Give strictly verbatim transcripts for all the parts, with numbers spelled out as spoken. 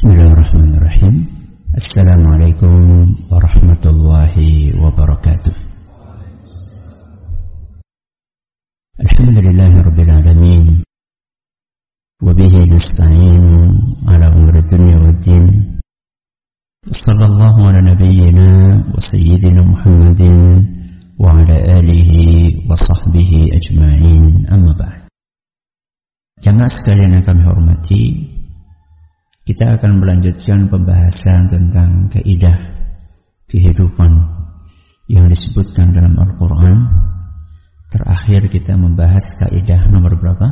Bismillahirrahmanirrahim. Assalamualaikum warahmatullahi wabarakatuh. Alhamdulillahirabbil alamin. Wa bihi nasta'in ala umuri dunya waddin. Sallallahu ala nabiyyina wa sayyidina Muhammadin wa ala alihi wa sahbihi ajma'in. Amma ba'd. Jamaah sekalian yang kami hormati, kita akan melanjutkan pembahasan tentang kaidah kehidupan yang disebutkan dalam Al-Quran. Terakhir kita membahas kaidah nomor berapa?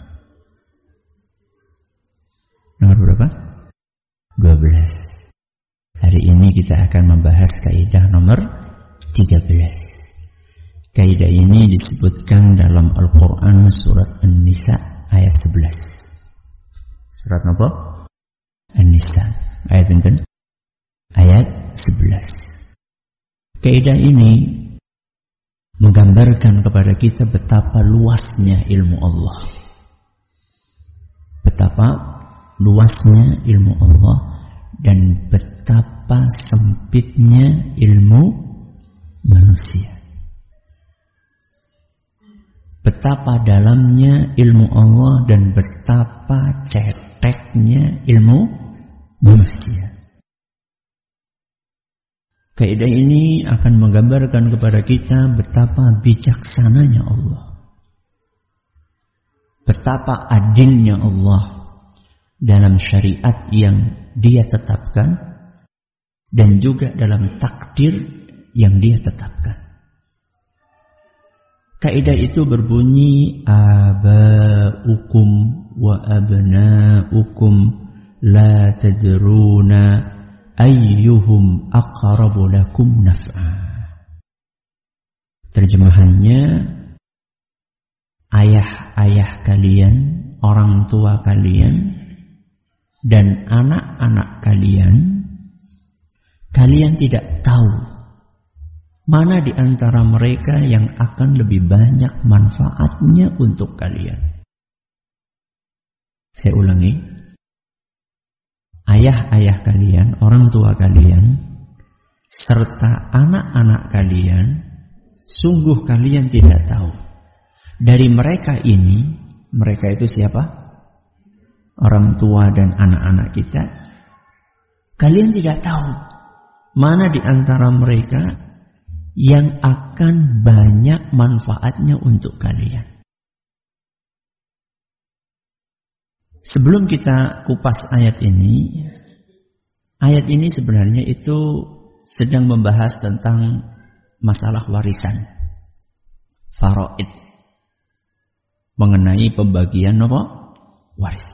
Nomor berapa? dua belas. Hari ini kita akan membahas kaidah nomor tiga belas. Kaidah ini disebutkan dalam Al-Quran surat An-Nisa ayat sebelas. Surat apa? An-Nisa ayat pinten? Ayat sebelas. Kaidah ini menggambarkan kepada kita betapa luasnya ilmu Allah. Betapa luasnya ilmu Allah dan betapa sempitnya ilmu manusia. Betapa dalamnya ilmu Allah dan betapa ceteknya ilmu manusia. Kaidah ini akan menggambarkan kepada kita betapa bijaksananya Allah, betapa adilnya Allah dalam syariat yang Dia tetapkan dan juga dalam takdir yang Dia tetapkan. Kaidah itu berbunyi aba'ukum wa abna'ukum la tadruna ayyuhum aqrabu lakum naf'a. Terjemahannya, ayah-ayah kalian, orang tua kalian, dan anak-anak kalian, kalian tidak tahu mana di antara mereka yang akan lebih banyak manfaatnya untuk kalian. Saya ulangi. Ayah-ayah kalian, orang tua kalian, serta anak-anak kalian, sungguh kalian tidak tahu. Dari mereka ini, mereka itu siapa? Orang tua dan anak-anak kita. Kalian tidak tahu mana di antara mereka yang akan banyak manfaatnya untuk kalian. Sebelum kita kupas ayat ini, ayat ini sebenarnya itu sedang membahas tentang masalah warisan, faraid, mengenai pembagian apa? Waris.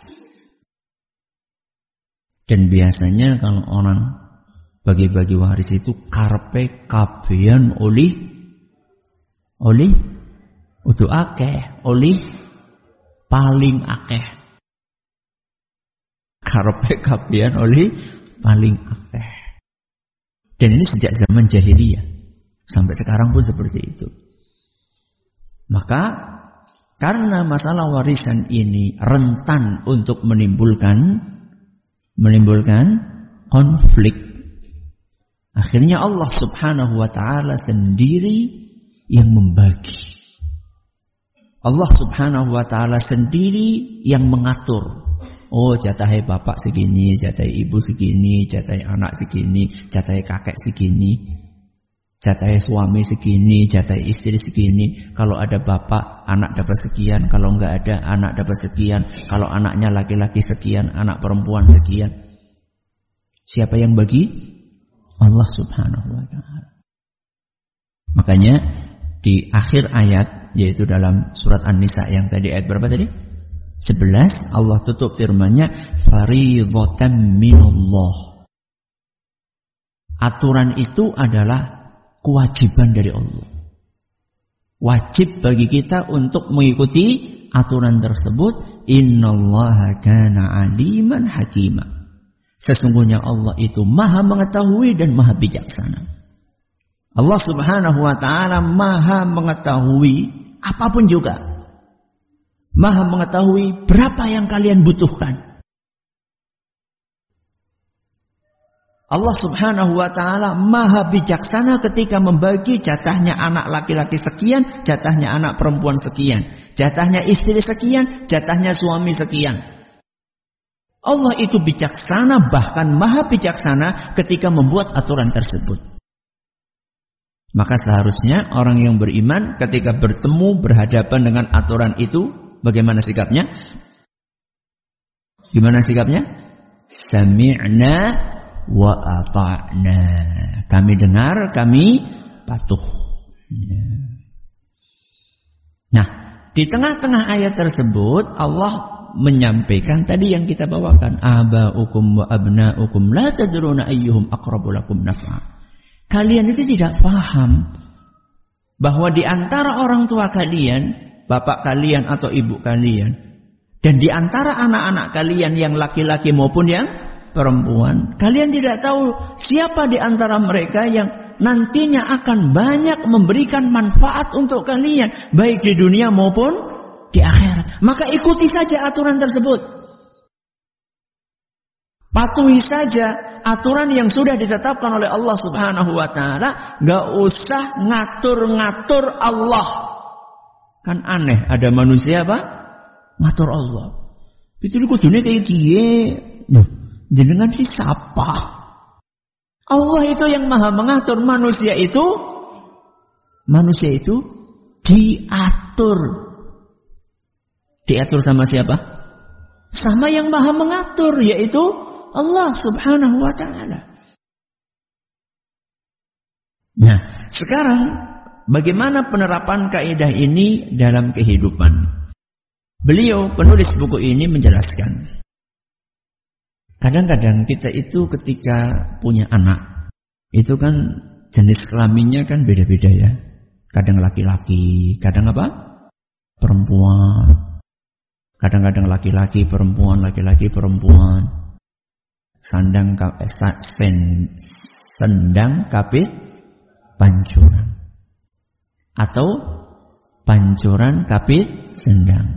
Dan biasanya kalau orang bagi-bagi waris itu karpe kabehan oleh oleh utuh akeh, oleh paling akeh. Karepe kabehan oleh paling akeh. Dan ini sejak zaman jahiliyah sampai sekarang pun seperti itu. Maka karena masalah warisan ini rentan untuk menimbulkan menimbulkan konflik, akhirnya Allah Subhanahu wa taala sendiri yang membagi. Allah Subhanahu wa taala sendiri yang mengatur. Oh, jatahe bapak segini, jatahe ibu segini, jatahe anak segini, jatahe kakek segini, jatahe suami segini, jatahe istri segini. Kalau ada bapak, anak dapat sekian. Kalau enggak ada, anak dapat sekian. Kalau anaknya laki-laki sekian, anak perempuan sekian. Siapa yang bagi? Allah Subhanahu wa ta'ala. Makanya di akhir ayat, yaitu dalam surat An-Nisa yang tadi, ayat berapa tadi? sebelas, Allah tutup firman-Nya, faridhatan minallah. Aturan itu adalah kewajiban dari Allah. Wajib bagi kita untuk mengikuti aturan tersebut. Innallaha kana aliman hakima. Sesungguhnya Allah itu maha mengetahui dan maha bijaksana. Allah Subhanahu wa ta'ala maha mengetahui apapun juga. Maha mengetahui berapa yang kalian butuhkan. Allah Subhanahu wa ta'ala maha bijaksana ketika membagi jatahnya anak laki-laki sekian, jatahnya anak perempuan sekian, jatahnya istri sekian, jatahnya suami sekian. Allah itu bijaksana, bahkan maha bijaksana ketika membuat aturan tersebut. Maka seharusnya orang yang beriman ketika bertemu berhadapan dengan aturan itu, bagaimana sikapnya? Gimana sikapnya? Sami'na wa ata'na. Kami dengar, kami patuh. Nah, di tengah-tengah ayat tersebut Allah menyampaikan tadi yang kita bawakan, aba'ukum wa abna'ukum la tadruna ayyuhum aqrabu lakum naf'a. Kalian itu tidak paham bahwa di antara orang tua kalian, bapak kalian atau ibu kalian, dan di antara anak-anak kalian yang laki-laki maupun yang perempuan, kalian tidak tahu siapa di antara mereka yang nantinya akan banyak memberikan manfaat untuk kalian, baik di dunia maupun di akhirat. Maka ikuti saja aturan tersebut. Patuhi saja aturan yang sudah ditetapkan oleh Allah Subhanahu wa ta'ala. Gak usah ngatur-ngatur Allah. Kan aneh, ada manusia apa? Ngatur Allah. Itu kudune kayak gie. Loh, jenengan si siapa? Allah itu yang maha mengatur. Manusia itu Manusia itu diatur. Diatur sama siapa? Sama yang maha mengatur, yaitu Allah Subhanahu wa ta'ala. Nah, sekarang bagaimana penerapan kaidah ini dalam kehidupan? Beliau penulis buku ini menjelaskan. Kadang-kadang kita itu ketika punya anak, itu kan jenis kelaminnya kan beda-beda ya. Kadang laki-laki, kadang apa? Perempuan. Kadang-kadang laki-laki, perempuan, laki-laki, perempuan. Sandang eh, sen, sendang kapit pancuran atau pancuran kapit sendang.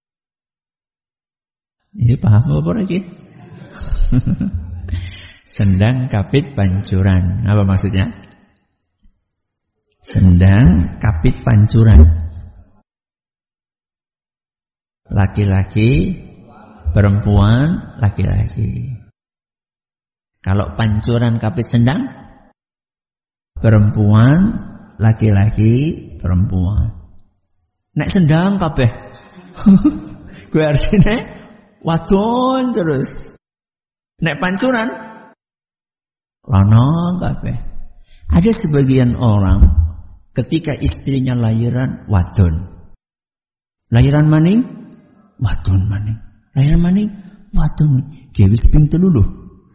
Ini paham apa lagi? Sendang kapit pancuran, apa maksudnya? Sendang kapit pancuran. Laki-laki, perempuan, laki-laki. Kalau pancuran kapit sendang, perempuan, laki-laki, perempuan. Nek sendang kabeh. Gue artinya wadon terus. Nek pancuran, lanang kabeh. Ada sebagian orang ketika istrinya lahiran wadon. Lahiran maning, wadon maning. Lahiran maning, wadon. Gewis ping telu lho.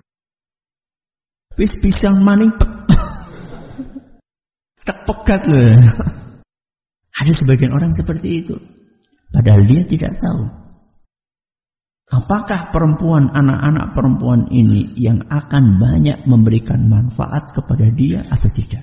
Wis pisang maning tak pegat loh. Ada sebagian orang seperti itu. Padahal dia tidak tahu apakah perempuan, anak-anak perempuan ini yang akan banyak memberikan manfaat kepada dia atau tidak.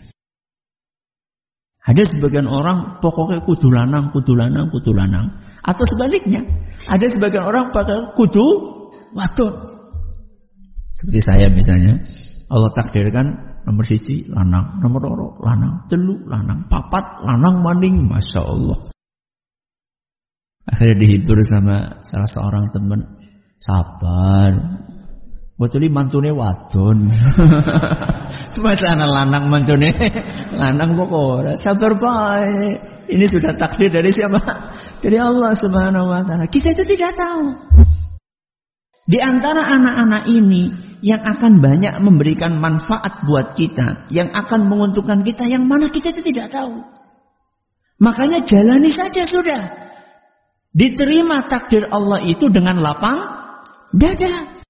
Ada sebagian orang pokoknya kudu lanang, kudu lanang, kudu lanang. Atau sebaliknya, ada sebagian orang pakai kudu wadon. Seperti saya misalnya, Allah takdirkan nomor siji lanang, nomor loro lanang, telu lanang, papat lanang maning, masya Allah. Akhirnya dihibur sama salah seorang teman, sabar, betuli mantune wadon. Masa anak lanang mantune, lanang pokoknya sabar baik. Ini sudah takdir dari siapa? Dari Allah Subhanahu wa ta'ala. Kita itu tidak tahu. Di antara anak-anak ini yang akan banyak memberikan manfaat buat kita, yang akan menguntungkan kita, yang mana kita itu tidak tahu. Makanya jalani saja sudah. Diterima takdir Allah itu dengan lapang dada.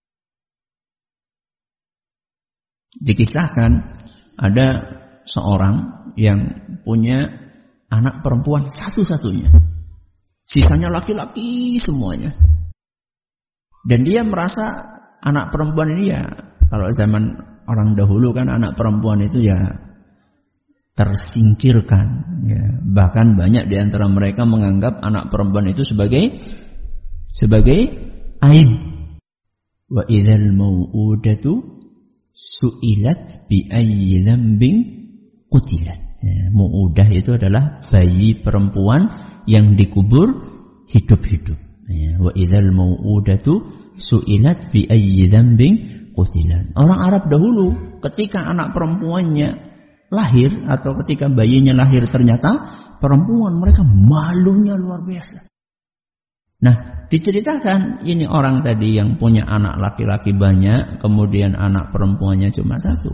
Dikisahkan ada seorang yang punya anak perempuan satu-satunya. Sisanya laki-laki semuanya. Dan dia merasa anak perempuan ini ya, kalau zaman orang dahulu kan anak perempuan itu ya tersingkirkan. Ya. Bahkan banyak di antara mereka menganggap anak perempuan itu sebagai sebagai aib. Wa idzal mau'udatu su'ilat bi ayyi dzambin qutilat. Ya, mu'udah itu adalah bayi perempuan yang dikubur hidup-hidup. Ya, wa idzal mau'udatu su'ilat bi ayyi dzambin qutilat. Orang Arab dahulu ketika anak perempuannya lahir atau ketika bayinya lahir ternyata perempuan, mereka malunya luar biasa. Nah, diceritakan ini orang tadi yang punya anak laki-laki banyak, kemudian anak perempuannya cuma satu.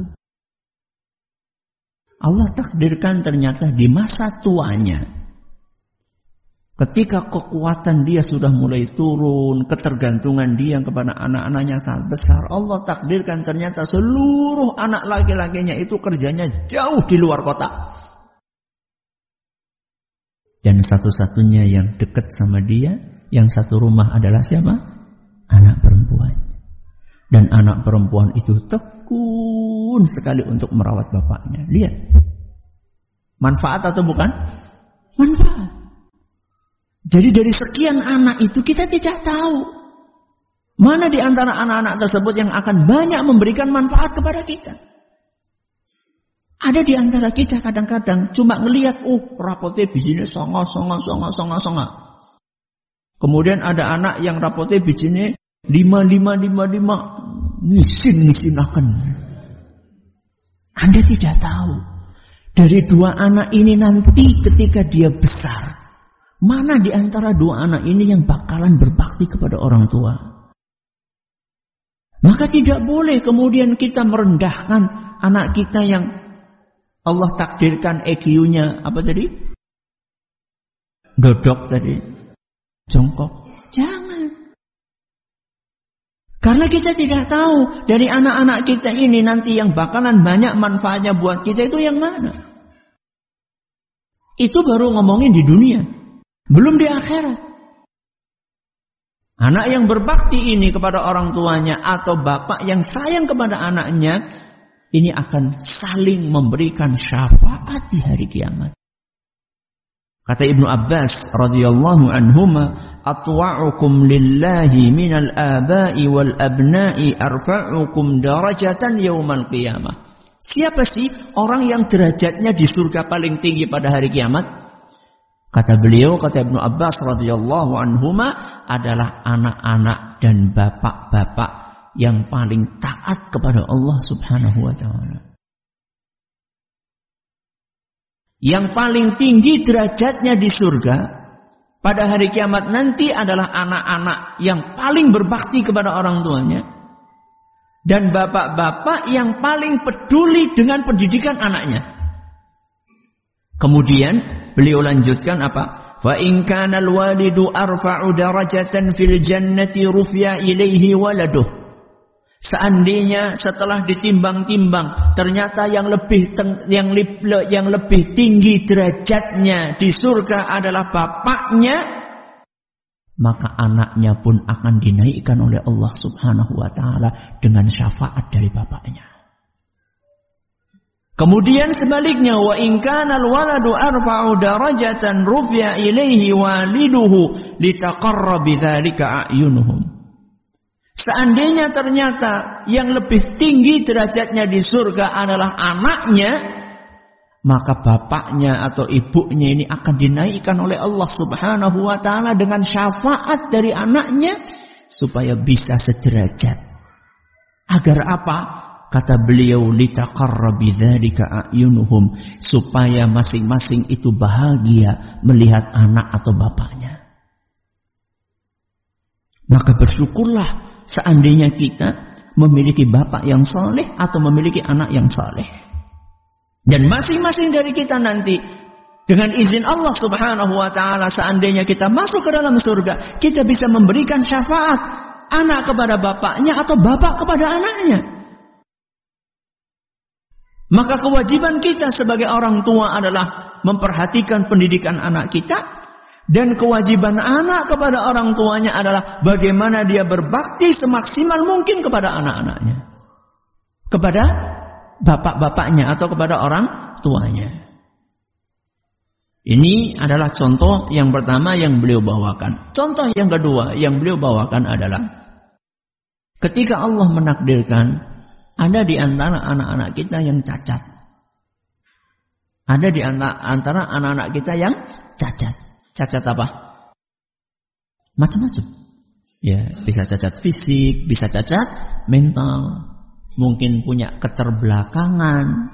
Allah takdirkan ternyata di masa tuanya, ketika kekuatan dia sudah mulai turun, ketergantungan dia kepada anak-anaknya sangat besar, Allah takdirkan ternyata seluruh anak laki-lakinya itu kerjanya jauh di luar kota. Dan satu-satunya yang dekat sama dia, yang satu rumah adalah siapa? Anak perempuan. Dan anak perempuan itu tekun sekali untuk merawat bapaknya. Lihat. Manfaat atau bukan? Manfaat. Jadi dari sekian anak itu kita tidak tahu mana di antara anak-anak tersebut yang akan banyak memberikan manfaat kepada kita. Ada di antara kita kadang-kadang cuma ngelihat, oh rapotnya bijinya songo, songo, songo, songo, songo. Kemudian ada anak yang rapotnya bijinya lima, lima, lima, lima. Nisin, nisin akan. Anda tidak tahu. Dari dua anak ini nanti ketika dia besar, mana di antara dua anak ini yang bakalan berbakti kepada orang tua. Maka tidak boleh kemudian kita merendahkan anak kita yang Allah takdirkan E Q nya apa tadi? Dodok tadi. Jongkok. Jangan. Karena kita tidak tahu dari anak-anak kita ini nanti yang bakalan banyak manfaatnya buat kita itu yang mana. Itu baru ngomongin di dunia. Belum di akhirat. Anak yang berbakti ini kepada orang tuanya atau bapak yang sayang kepada anaknya, ini akan saling memberikan syafaat di hari kiamat. Kata Ibnu Abbas radhiyallahu anhuma, atwa'ukum lillahi minal aba'i wal abna'i arfa'ukum darajatan yaumal qiyamah. Siapa sih orang yang derajatnya di surga paling tinggi pada hari kiamat? Kata beliau, kata Ibnu Abbas radhiyallahu anhuma, adalah anak-anak dan bapak-bapak yang paling taat kepada Allah Subhanahu wa ta'ala. Yang paling tinggi derajatnya di surga pada hari kiamat nanti adalah anak-anak yang paling berbakti kepada orang tuanya dan bapak-bapak yang paling peduli dengan pendidikan anaknya. Kemudian beliau lanjutkan apa? Fa in kana al-walidu arfa'u darajatan fil jannati rufi'a ilaihi waladuh. Seandainya setelah ditimbang-timbang ternyata yang lebih teng, yang, li, yang lebih tinggi derajatnya di surga adalah bapaknya, maka anaknya pun akan dinaikkan oleh Allah Subhanahu wa ta'ala dengan syafaat dari bapaknya. Kemudian sebaliknya, wa in kana al-waladu arfa'u darajatan rufi'a ilaihi waliduhu litaqarra bidzalika a'yunuhum. Seandainya ternyata yang lebih tinggi derajatnya di surga adalah anaknya, maka bapaknya atau ibunya ini akan dinaikkan oleh Allah Subhanahu wa ta'ala dengan syafaat dari anaknya supaya bisa sederajat. Agar apa? Kata beliau, litaqarra bidzalika a'yunuhum, supaya masing-masing itu bahagia melihat anak atau bapaknya. Maka bersyukurlah seandainya kita memiliki bapak yang saleh atau memiliki anak yang saleh. Dan masing-masing dari kita nanti dengan izin Allah Subhanahu wa ta'ala, seandainya kita masuk ke dalam surga, kita bisa memberikan syafaat anak kepada bapaknya atau bapak kepada anaknya. Maka kewajiban kita sebagai orang tua adalah memperhatikan pendidikan anak kita, dan kewajiban anak kepada orang tuanya adalah bagaimana dia berbakti semaksimal mungkin kepada anak-anaknya, kepada bapak-bapaknya atau kepada orang tuanya. Ini adalah contoh yang pertama yang beliau bawakan. Contoh yang kedua yang beliau bawakan adalah ketika Allah menakdirkan Ada di antara anak-anak kita yang cacat. Ada di antara anak-anak kita yang cacat. Cacat apa? Macam-macam. Ya, bisa cacat fisik, bisa cacat mental. Mungkin punya keterbelakangan.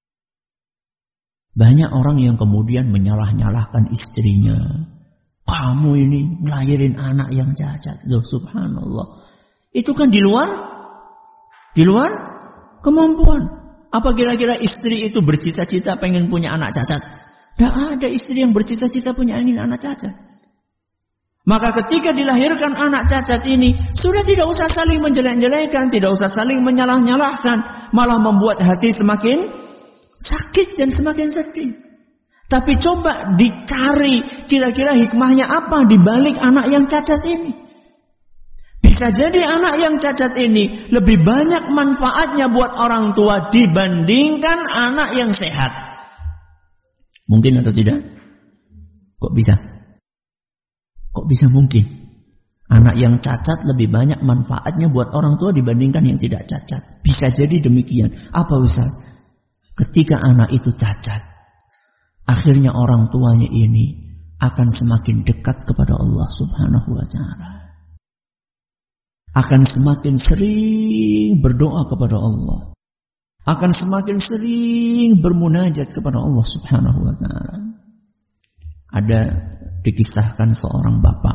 Banyak orang yang kemudian menyalah-nyalahkan istrinya. Kamu ini ngelahirin anak yang cacat. Loh, subhanallah. Itu kan di luar di luar kemampuan. Apa kira-kira istri itu bercita-cita pengen punya anak cacat? Tidak ada istri yang bercita-cita punya ingin anak cacat. Maka ketika dilahirkan anak cacat ini, sudah tidak usah saling menjelek-jelekan, tidak usah saling menyalah-nyalahkan, malah membuat hati semakin sakit dan semakin sedih. Tapi coba dicari kira-kira hikmahnya apa di balik anak yang cacat ini. Bisa jadi anak yang cacat ini lebih banyak manfaatnya buat orang tua dibandingkan anak yang sehat. Mungkin atau tidak? Kok bisa? Kok bisa mungkin? Anak yang cacat lebih banyak manfaatnya buat orang tua dibandingkan yang tidak cacat. Bisa jadi demikian. Apa Ustaz? Ketika anak itu cacat, akhirnya orang tuanya ini akan semakin dekat kepada Allah Subhanahu wa ta'ala. Akan semakin sering berdoa kepada Allah. Akan semakin sering bermunajat kepada Allah Subhanahu wa ta'ala. Ada dikisahkan seorang bapak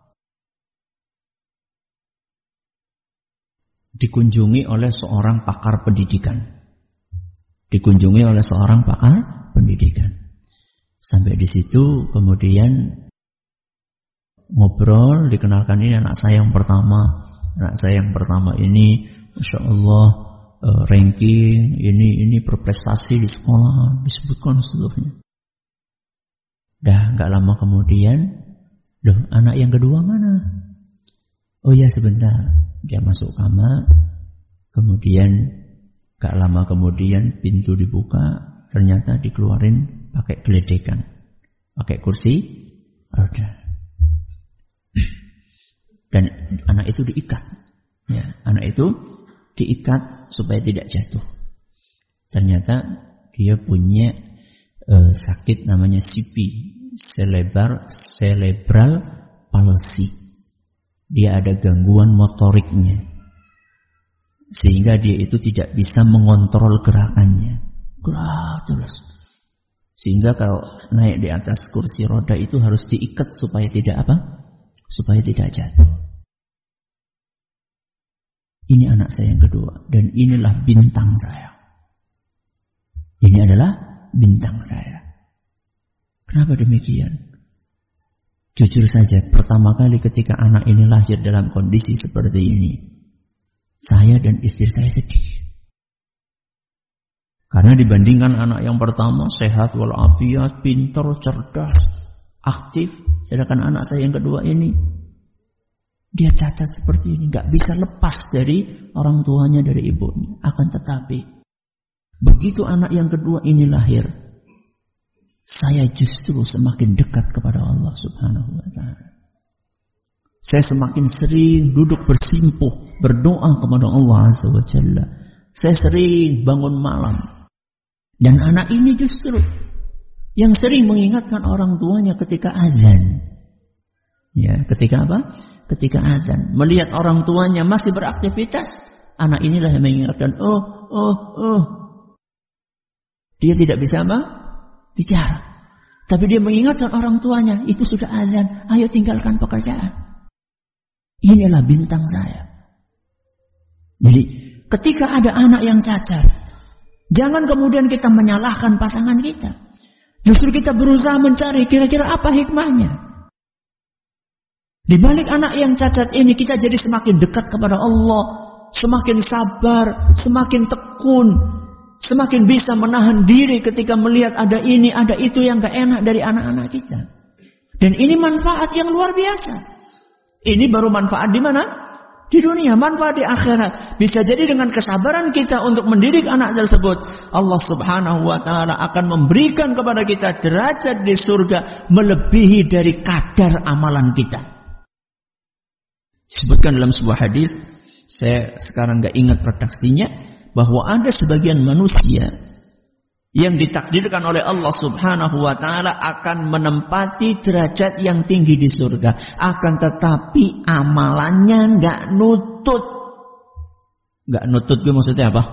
dikunjungi oleh seorang pakar pendidikan. Dikunjungi oleh seorang pakar pendidikan. Sampai di situ kemudian ngobrol, dikenalkan ini anak saya yang pertama. Anak saya yang pertama ini, Masya Allah, uh, ranking, ini ini berprestasi di sekolah, disebutkan seluruhnya. Dah gak lama kemudian, loh anak yang kedua mana? Oh ya sebentar, dia masuk kamar, kemudian gak lama kemudian pintu dibuka, ternyata dikeluarin pakai geledekan, pakai kursi roda. Dan anak itu diikat, ya, anak itu diikat supaya tidak jatuh. Ternyata dia punya uh, sakit namanya C P, cerebral cerebral palsy. Dia ada gangguan motoriknya, sehingga dia itu tidak bisa mengontrol gerakannya, gerak terus. Sehingga kalau naik di atas kursi roda itu harus diikat supaya tidak apa? Supaya tidak jatuh. Ini anak saya yang kedua. Dan inilah bintang saya. Ini adalah bintang saya. Kenapa demikian? Jujur saja, pertama kali ketika anak ini lahir dalam kondisi seperti ini, saya dan istri saya sedih. Karena dibandingkan anak yang pertama, sehat walafiat, pintar, cerdas, aktif, sedangkan anak saya yang kedua ini dia cacat seperti ini, gak bisa lepas dari orang tuanya, dari ibunya. Akan tetapi begitu anak yang kedua ini lahir, saya justru semakin dekat kepada Allah Subhanahu wa ta'ala. Saya semakin sering duduk bersimpuh, berdoa kepada Allah Azza wa Jalla. Saya sering bangun malam. Dan anak ini justru yang sering mengingatkan orang tuanya ketika azan. Ya, ketika apa? Ketika azan. Melihat orang tuanya masih beraktivitas, anak inilah yang mengingatkan, oh, oh, oh. Dia tidak bisa apa? Bicara. Tapi dia mengingatkan orang tuanya, itu sudah azan, ayo tinggalkan pekerjaan. Inilah bintang saya. Jadi, ketika ada anak yang cacat, jangan kemudian kita menyalahkan pasangan kita. Justru kita berusaha mencari kira-kira apa hikmahnya. Di balik anak yang cacat ini kita jadi semakin dekat kepada Allah, semakin sabar, semakin tekun, semakin bisa menahan diri ketika melihat ada ini, ada itu yang gak enak dari anak-anak kita. Dan ini manfaat yang luar biasa. Ini baru manfaat di mana? Di dunia, manfaat di akhirat. Bisa jadi dengan kesabaran kita untuk mendidik anak tersebut, Allah Subhanahu wa ta'ala akan memberikan kepada kita derajat di surga melebihi dari kadar amalan kita. Disebutkan dalam sebuah hadis, saya sekarang gak ingat redaksinya, bahwa ada sebagian manusia yang ditakdirkan oleh Allah Subhanahu wa taala akan menempati derajat yang tinggi di surga, akan tetapi amalannya enggak nutut. Enggak nutut itu maksudnya apa?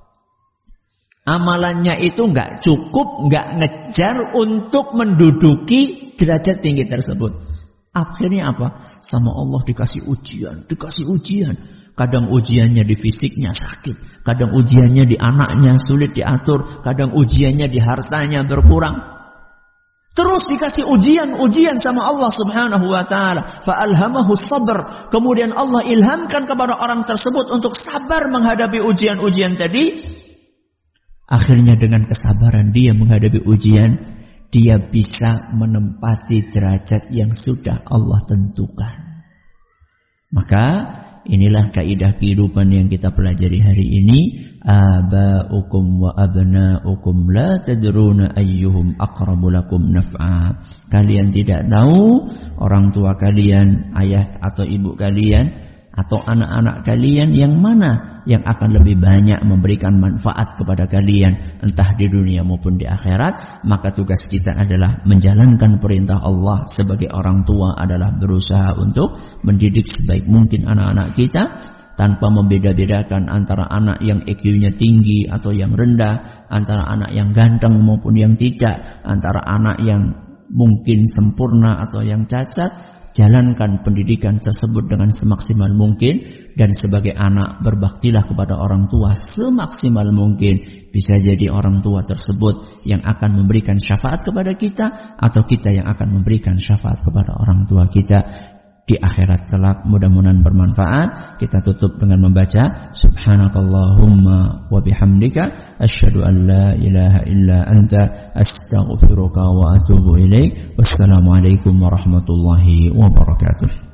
Amalannya itu enggak cukup, enggak ngejar untuk menduduki derajat tinggi tersebut. Akhirnya apa? Sama Allah dikasih ujian, dikasih ujian. Kadang ujiannya di fisiknya sakit, kadang ujiannya di anaknya sulit diatur, kadang ujiannya di hartanya berkurang. Terus dikasih ujian-ujian sama Allah Subhanahu wa taala. Fa'alhamahu sabr. Kemudian Allah ilhamkan kepada orang tersebut untuk sabar menghadapi ujian-ujian tadi. Akhirnya dengan kesabaran dia menghadapi ujian, dia bisa menempati derajat yang sudah Allah tentukan. Maka inilah kaidah kehidupan yang kita pelajari hari ini. Aba'ukum wa abna'ukum la tadruna ayyuhum aqrabu lakum naf'a. Kalian tidak tahu orang tua kalian, ayah atau ibu kalian, atau anak-anak kalian yang mana yang akan lebih banyak memberikan manfaat kepada kalian, entah di dunia maupun di akhirat. Maka tugas kita adalah menjalankan perintah Allah sebagai orang tua adalah berusaha untuk mendidik sebaik mungkin anak-anak kita, tanpa membeda-bedakan antara anak yang I Q-nya tinggi atau yang rendah, antara anak yang ganteng maupun yang tidak, antara anak yang mungkin sempurna atau yang cacat. Jalankan pendidikan tersebut dengan semaksimal mungkin, dan sebagai anak berbaktilah kepada orang tua semaksimal mungkin. Bisa jadi orang tua tersebut yang akan memberikan syafaat kepada kita, atau kita yang akan memberikan syafaat kepada orang tua kita di akhirat kelak. Mudah-mudahan bermanfaat. Kita tutup dengan membaca subhanakallahumma wa bihamdika asyhadu an la ilaha illa anta astaghfiruka wa atubu ilaik. Wassalamualaikum warahmatullahi wabarakatuh.